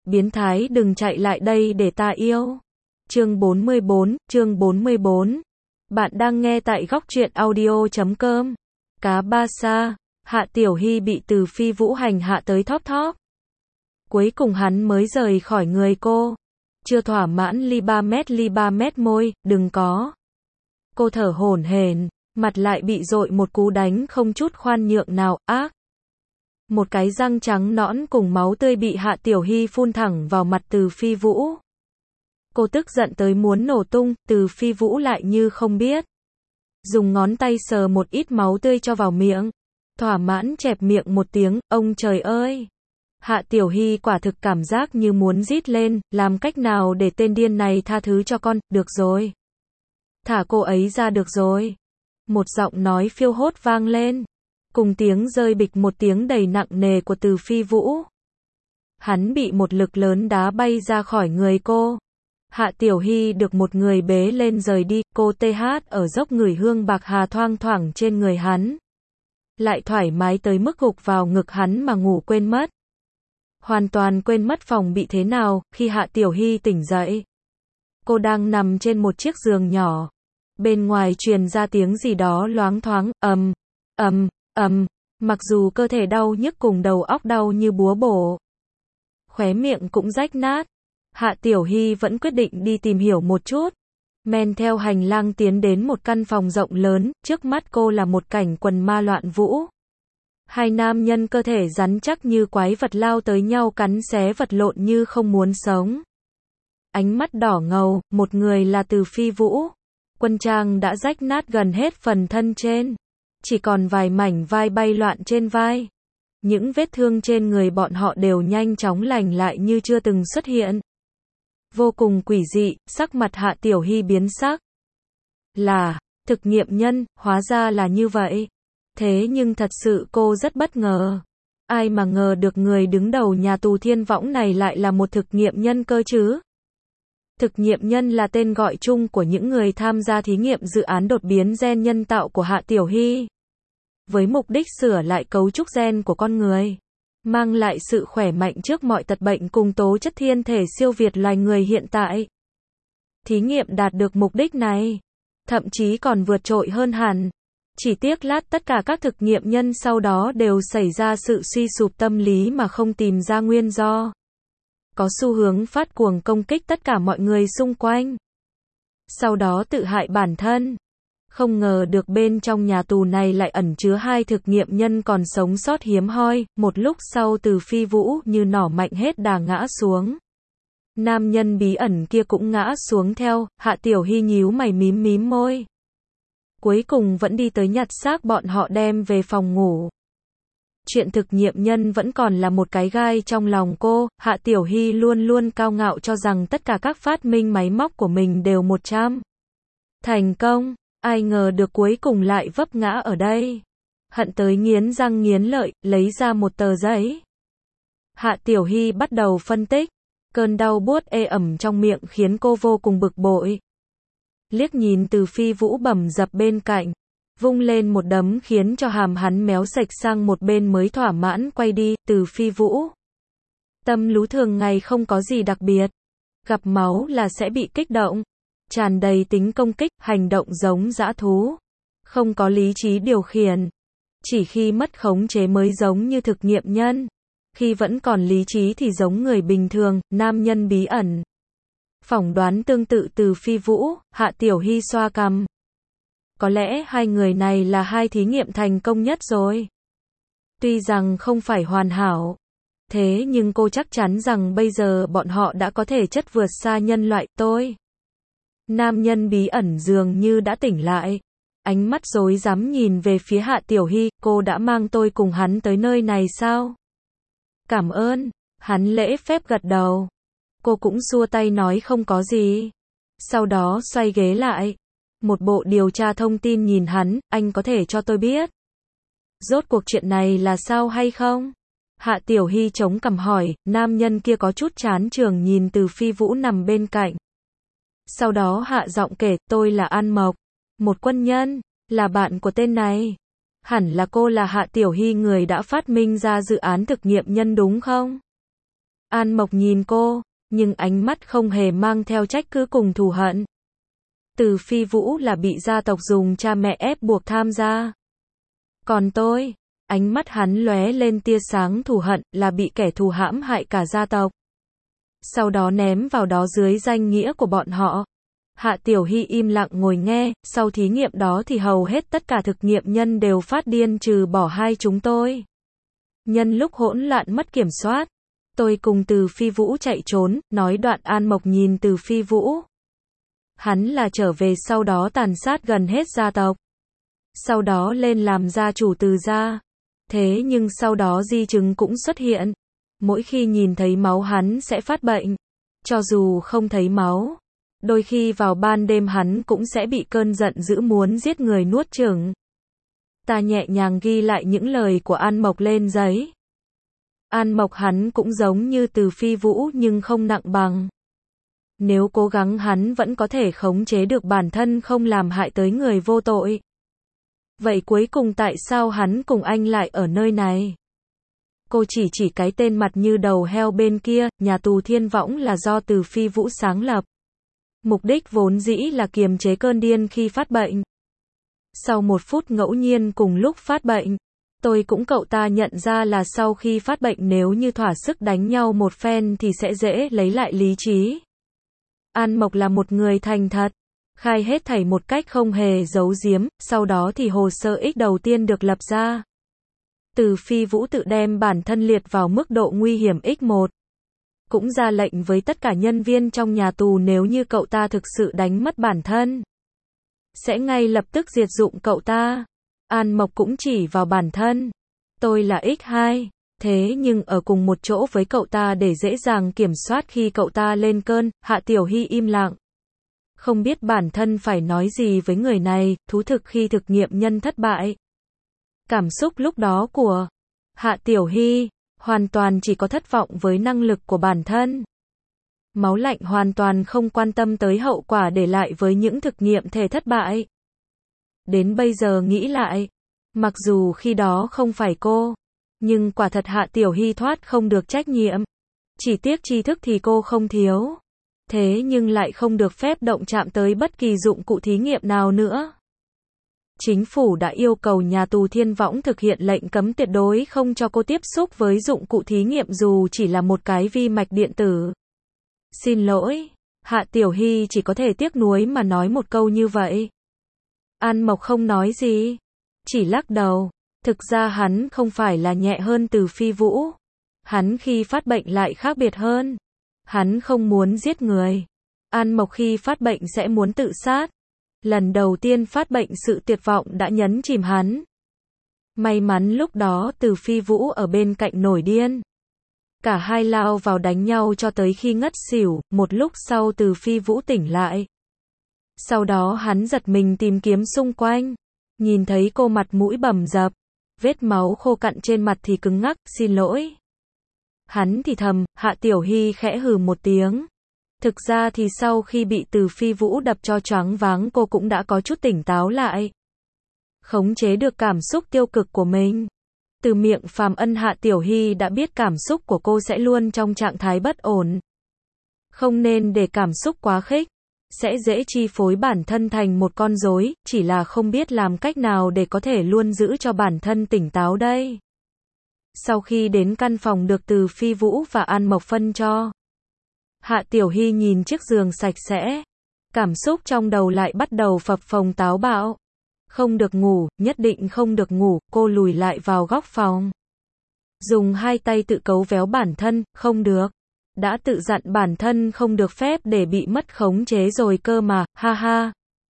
Biến thái đừng chạy lại đây để ta yêu. Chương 44. Bạn đang nghe tại góc truyện audio.com. Cá ba sa, Hạ Tiểu Hy bị Từ Phi Vũ hành hạ tới thóp thóp. Cuối cùng hắn mới rời khỏi người cô. Chưa thỏa mãn ly ba mét môi, đừng có. Cô thở hổn hển, mặt lại bị dội một cú đánh không chút khoan nhượng nào, ác. Một cái răng trắng nõn cùng máu tươi bị Hạ Tiểu Hy phun thẳng vào mặt Từ Phi Vũ. Cô tức giận tới muốn nổ tung, Từ Phi Vũ lại như không biết. Dùng ngón tay sờ một ít máu tươi cho vào miệng. Thỏa mãn chẹp miệng một tiếng, ông trời ơi! Hạ Tiểu Hy quả thực cảm giác như muốn rít lên, làm cách nào để tên điên này tha thứ cho con, được rồi. Thả cô ấy ra được rồi. Một giọng nói phiêu hốt vang lên. Cùng tiếng rơi bịch một tiếng đầy nặng nề của Từ Phi Vũ. Hắn bị một lực lớn đá bay ra khỏi người cô. Hạ Tiểu Hy được một người bế lên rời đi, cô TH ở dốc ngửi hương bạc hà thoang thoảng trên người hắn. Lại thoải mái tới mức gục vào ngực hắn mà ngủ quên mất. Hoàn toàn quên mất phòng bị thế nào, khi Hạ Tiểu Hy tỉnh dậy. Cô đang nằm trên một chiếc giường nhỏ. Bên ngoài truyền ra tiếng gì đó loáng thoáng, mặc dù cơ thể đau nhức cùng đầu óc đau như búa bổ. Khóe miệng cũng rách nát. Hạ Tiểu Hy vẫn quyết định đi tìm hiểu một chút. Men theo hành lang tiến đến một căn phòng rộng lớn, trước mắt cô là một cảnh quần ma loạn vũ. Hai nam nhân cơ thể rắn chắc như quái vật lao tới nhau cắn xé vật lộn như không muốn sống. Ánh mắt đỏ ngầu, một người là Từ Phi Vũ. Quân trang đã rách nát gần hết phần thân trên. Chỉ còn vài mảnh vai bay loạn trên vai. Những vết thương trên người bọn họ đều nhanh chóng lành lại như chưa từng xuất hiện. Vô cùng quỷ dị, sắc mặt Hạ Tiểu Hy biến sắc. Là, thực nghiệm nhân, hóa ra là như vậy. Thế nhưng thật sự cô rất bất ngờ. Ai mà ngờ được người đứng đầu nhà tù Thiên Võng này lại là một thực nghiệm nhân cơ chứ? Thực nghiệm nhân là tên gọi chung của những người tham gia thí nghiệm dự án đột biến gen nhân tạo của Hạ Tiểu Hy. Với mục đích sửa lại cấu trúc gen của con người. Mang lại sự khỏe mạnh trước mọi tật bệnh cùng tố chất thiên thể siêu việt loài người hiện tại. Thí nghiệm đạt được mục đích này. Thậm chí còn vượt trội hơn hẳn. Chỉ tiếc lát tất cả các thực nghiệm nhân sau đó đều xảy ra sự suy sụp tâm lý mà không tìm ra nguyên do. Có xu hướng phát cuồng công kích tất cả mọi người xung quanh. Sau đó tự hại bản thân. Không ngờ được bên trong nhà tù này lại ẩn chứa hai thực nghiệm nhân còn sống sót hiếm hoi. Một lúc sau Từ Phi Vũ như nỏ mạnh hết đà ngã xuống. Nam nhân bí ẩn kia cũng ngã xuống theo. Hạ Tiểu Hy nhíu mày mím môi. Cuối cùng vẫn đi tới nhặt xác bọn họ đem về phòng ngủ. Chuyện thực nghiệm nhân vẫn còn là một cái gai trong lòng cô. Hạ Tiểu Hy luôn luôn cao ngạo cho rằng tất cả các phát minh máy móc của mình đều 100. Thành công. Ai ngờ được cuối cùng lại vấp ngã ở đây. Hận tới nghiến răng nghiến lợi, lấy ra một tờ giấy. Hạ Tiểu Hy bắt đầu phân tích. Cơn đau buốt ê ẩm trong miệng khiến cô vô cùng bực bội. Liếc nhìn Từ Phi Vũ bầm dập bên cạnh. Vung lên một đấm khiến cho hàm hắn méo sạch sang một bên mới thỏa mãn quay đi. Từ Phi Vũ. Tâm lú thường ngày không có gì đặc biệt. Gặp máu là sẽ bị kích động. Tràn đầy tính công kích, hành động giống dã thú. Không có lý trí điều khiển. Chỉ khi mất khống chế mới giống như thực nghiệm nhân. Khi vẫn còn lý trí thì giống người bình thường, nam nhân bí ẩn. Phỏng đoán tương tự Từ Phi Vũ, Hạ Tiểu Hy xoa cằm. Có lẽ hai người này là hai thí nghiệm thành công nhất rồi. Tuy rằng không phải hoàn hảo. Thế nhưng cô chắc chắn rằng bây giờ bọn họ đã có thể chất vượt xa nhân loại tôi. Nam nhân bí ẩn dường như đã tỉnh lại. Ánh mắt rối rắm nhìn về phía Hạ Tiểu Hy, cô đã mang tôi cùng hắn tới nơi này sao? Cảm ơn. Hắn lễ phép gật đầu. Cô cũng xua tay nói không có gì. Sau đó xoay ghế lại. Một bộ điều tra thông tin nhìn hắn, anh có thể cho tôi biết. Rốt cuộc chuyện này là sao hay không? Hạ Tiểu Hy chống cằm hỏi, nam nhân kia có chút chán chường nhìn Từ Phi Vũ nằm bên cạnh. Sau đó hạ giọng kể, tôi là An Mộc. Một quân nhân, là bạn của tên này. Hẳn là cô là Hạ Tiểu Hy người đã phát minh ra dự án thực nghiệm nhân đúng không? An Mộc nhìn cô, nhưng ánh mắt không hề mang theo trách cứ cùng thù hận. Từ Phi Vũ là bị gia tộc dùng cha mẹ ép buộc tham gia. Còn tôi, ánh mắt hắn lóe lên tia sáng thù hận, là bị kẻ thù hãm hại cả gia tộc. Sau đó ném vào đó dưới danh nghĩa của bọn họ. Hạ Tiểu Hy im lặng ngồi nghe, sau thí nghiệm đó thì hầu hết tất cả thực nghiệm nhân đều phát điên trừ bỏ hai chúng tôi. Nhân lúc hỗn loạn mất kiểm soát, tôi cùng Từ Phi Vũ chạy trốn, nói đoạn. An Mộc nhìn Từ Phi Vũ. Hắn là trở về sau đó tàn sát gần hết gia tộc. Sau đó lên làm gia chủ Từ gia. Thế nhưng sau đó di chứng cũng xuất hiện. Mỗi khi nhìn thấy máu hắn sẽ phát bệnh. Cho dù không thấy máu, đôi khi vào ban đêm hắn cũng sẽ bị cơn giận dữ muốn giết người nuốt chửng. Ta nhẹ nhàng ghi lại những lời của An Mộc lên giấy. An Mộc hắn cũng giống như Từ Phi Vũ nhưng không nặng bằng. Nếu cố gắng hắn vẫn có thể khống chế được bản thân không làm hại tới người vô tội. Vậy cuối cùng tại sao hắn cùng anh lại ở nơi này? Cô chỉ cái tên mặt như đầu heo bên kia, nhà tù Thiên Võng là do Từ Phi Vũ sáng lập. Mục đích vốn dĩ là kiềm chế cơn điên khi phát bệnh. Sau một phút ngẫu nhiên cùng lúc phát bệnh, tôi cũng cậu ta nhận ra là sau khi phát bệnh nếu như thỏa sức đánh nhau một phen thì sẽ dễ lấy lại lý trí. An Mộc là một người thành thật, khai hết thảy một cách không hề giấu giếm, sau đó thì hồ sơ X đầu tiên được lập ra. Từ Phi Vũ tự đem bản thân liệt vào mức độ nguy hiểm X1. Cũng ra lệnh với tất cả nhân viên trong nhà tù nếu như cậu ta thực sự đánh mất bản thân, sẽ ngay lập tức diệt dụng cậu ta. An Mộc cũng chỉ vào bản thân. Tôi là X2, thế nhưng ở cùng một chỗ với cậu ta để dễ dàng kiểm soát khi cậu ta lên cơn. Hạ Tiểu Hy im lặng. Không biết bản thân phải nói gì với người này, thú thực khi thực nghiệm nhân thất bại. Cảm xúc lúc đó của Hạ Tiểu Hy hoàn toàn chỉ có thất vọng với năng lực của bản thân. Máu lạnh hoàn toàn không quan tâm tới hậu quả để lại với những thực nghiệm thể thất bại. Đến bây giờ nghĩ lại, mặc dù khi đó không phải cô, nhưng quả thật Hạ Tiểu Hy thoát không được trách nhiệm. Chỉ tiếc tri thức thì cô không thiếu. Thế nhưng lại không được phép động chạm tới bất kỳ dụng cụ thí nghiệm nào nữa. Chính phủ đã yêu cầu nhà tù Thiên Võng thực hiện lệnh cấm tuyệt đối không cho cô tiếp xúc với dụng cụ thí nghiệm dù chỉ là một cái vi mạch điện tử. Xin lỗi, Hạ Tiểu Hy chỉ có thể tiếc nuối mà nói một câu như vậy. An Mộc không nói gì, chỉ lắc đầu. Thực ra hắn không phải là nhẹ hơn Từ Phi Vũ. Hắn khi phát bệnh lại khác biệt hơn. Hắn không muốn giết người. An Mộc khi phát bệnh sẽ muốn tự sát. Lần đầu tiên phát bệnh sự tuyệt vọng đã nhấn chìm hắn. May mắn lúc đó Từ Phi Vũ ở bên cạnh nổi điên. Cả hai lao vào đánh nhau cho tới khi ngất xỉu, một lúc sau Từ Phi Vũ tỉnh lại. Sau đó hắn giật mình tìm kiếm xung quanh. Nhìn thấy cô mặt mũi bầm dập, vết máu khô cặn trên mặt thì cứng ngắc, xin lỗi. Hắn thì thầm, Hạ Tiểu Hy khẽ hừ một tiếng. Thực ra thì sau khi bị Từ Phi Vũ đập cho choáng váng cô cũng đã có chút tỉnh táo lại. Khống chế được cảm xúc tiêu cực của mình. Từ miệng Phàm Ân Hạ Tiểu Hy đã biết cảm xúc của cô sẽ luôn trong trạng thái bất ổn. Không nên để cảm xúc quá khích. Sẽ dễ chi phối bản thân thành một con rối, chỉ là không biết làm cách nào để có thể luôn giữ cho bản thân tỉnh táo đây. Sau khi đến căn phòng được Từ Phi Vũ và An Mộc phân cho, Hạ Tiểu Hy nhìn chiếc giường sạch sẽ. Cảm xúc trong đầu lại bắt đầu phập phồng táo bạo. Không được ngủ, nhất định không được ngủ, cô lùi lại vào góc phòng. Dùng hai tay tự cấu véo bản thân, không được. Đã tự dặn bản thân không được phép để bị mất khống chế rồi cơ mà, ha ha.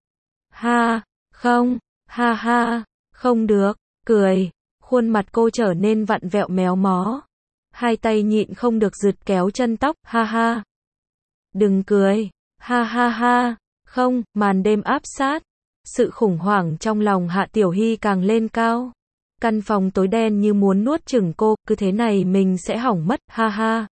Ha, không, ha ha, không được, cười. Khuôn mặt cô trở nên vặn vẹo méo mó. Hai tay nhịn không được giật kéo chân tóc, ha ha. Đừng cười, ha ha ha, không, màn đêm áp sát. Sự khủng hoảng trong lòng Hạ Tiểu Hy càng lên cao. Căn phòng tối đen như muốn nuốt chửng cô, cứ thế này mình sẽ hỏng mất, ha ha.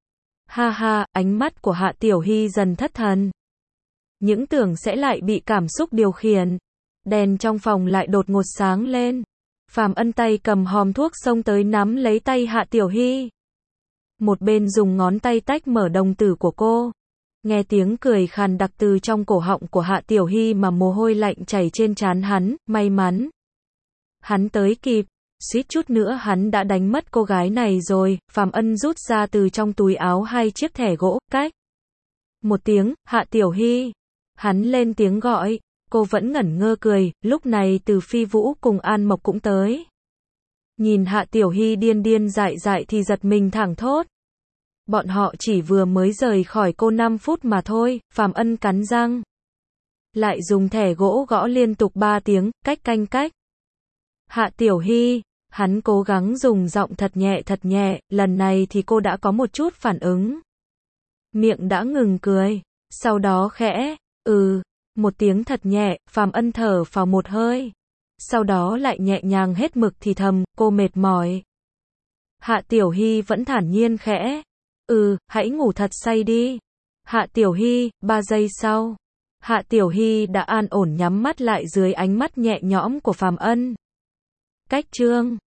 Ha ha, ánh mắt của Hạ Tiểu Hy dần thất thần. Những tưởng sẽ lại bị cảm xúc điều khiển. Đèn trong phòng lại đột ngột sáng lên. Phàm Ân tay cầm hòm thuốc xông tới nắm lấy tay Hạ Tiểu Hy. một bên dùng ngón tay tách mở đồng tử của cô. Nghe tiếng cười khàn đặc từ trong cổ họng của Hạ Tiểu Hy mà mồ hôi lạnh chảy trên trán hắn, may mắn. Hắn tới kịp, suýt chút nữa hắn đã đánh mất cô gái này rồi. Phàm Ân rút ra từ trong túi áo 2 chiếc thẻ gỗ, cách một tiếng, Hạ Tiểu Hy. Hắn lên tiếng gọi, cô vẫn ngẩn ngơ cười, lúc này Từ Phi Vũ cùng An Mộc cũng tới. Nhìn Hạ Tiểu Hy điên điên dại dại thì giật mình thảng thốt. Bọn họ chỉ vừa mới rời khỏi cô 5 phút mà thôi. Phàm Ân cắn răng, lại dùng thẻ gỗ gõ liên tục 3 tiếng, cách canh cách. Hạ Tiểu Hy, hắn cố gắng dùng giọng thật nhẹ, lần này thì cô đã có một chút phản ứng. Miệng đã ngừng cười, sau đó khẽ, một tiếng thật nhẹ. Phàm Ân thở phào một hơi, sau đó lại nhẹ nhàng hết mực thì thầm, cô mệt mỏi. Hạ Tiểu Hy vẫn thản nhiên khẽ, hãy ngủ thật say đi. Hạ Tiểu Hy, 3 giây sau, Hạ Tiểu Hy đã an ổn nhắm mắt lại dưới ánh mắt nhẹ nhõm của Phàm Ân. Cách chương